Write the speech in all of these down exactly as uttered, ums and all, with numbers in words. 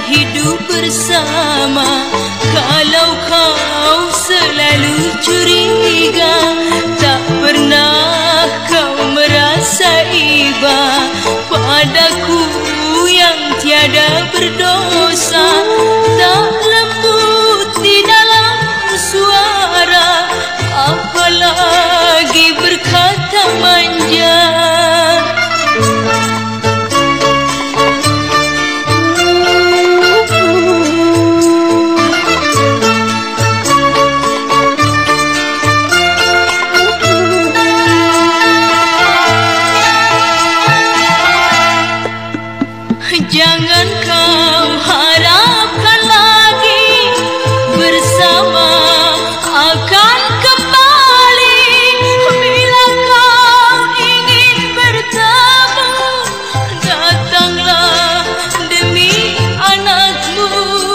hidup bersama. Kalau kau selalu curiga, tak pernah kau merasa iba padaku yang tiada berdosa. Tak lembut di dalam suara, apalagi berkata manja. Jangan kau harapkan lagi bersama akan kembali. Bila kau ingin bertemu, datanglah demi anakmu.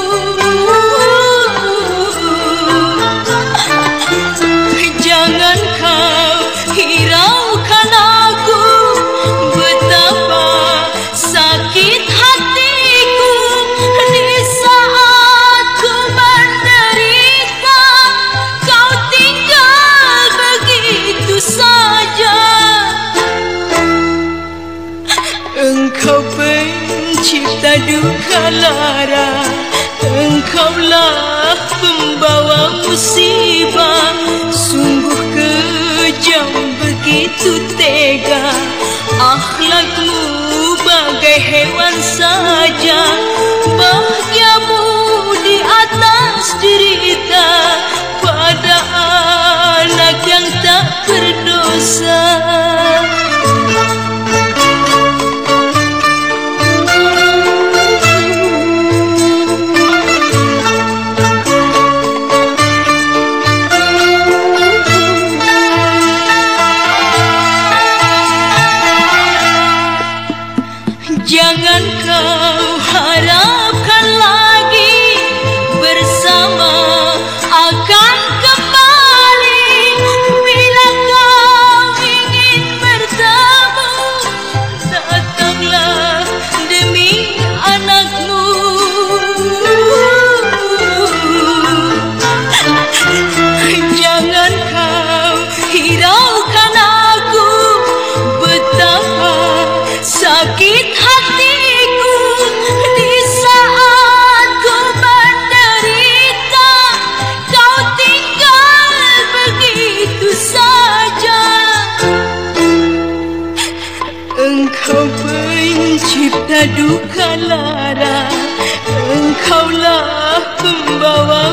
Jangan kau hiraukan aku, betapa sakit hatiku di saat ku menderita. Kau tinggal begitu saja. Engkau pencipta duka lara, engkaulah pembawa musibah. Sungguh kejam, begitu tega, akhlakmu bagai hewan saja. Bahagiamu di atas derita pada anak yang tak berdosa. Jangan kau harapkan lagi bersama akan kembali. Bila kau ingin bertemu, datanglah demi anakmu. Jangan kau hiraukan aku, betapa sakit hatiku di saat ku menderita. Kau tinggal begitu saja. Engkau pencipta duka lara, engkaulah pembawa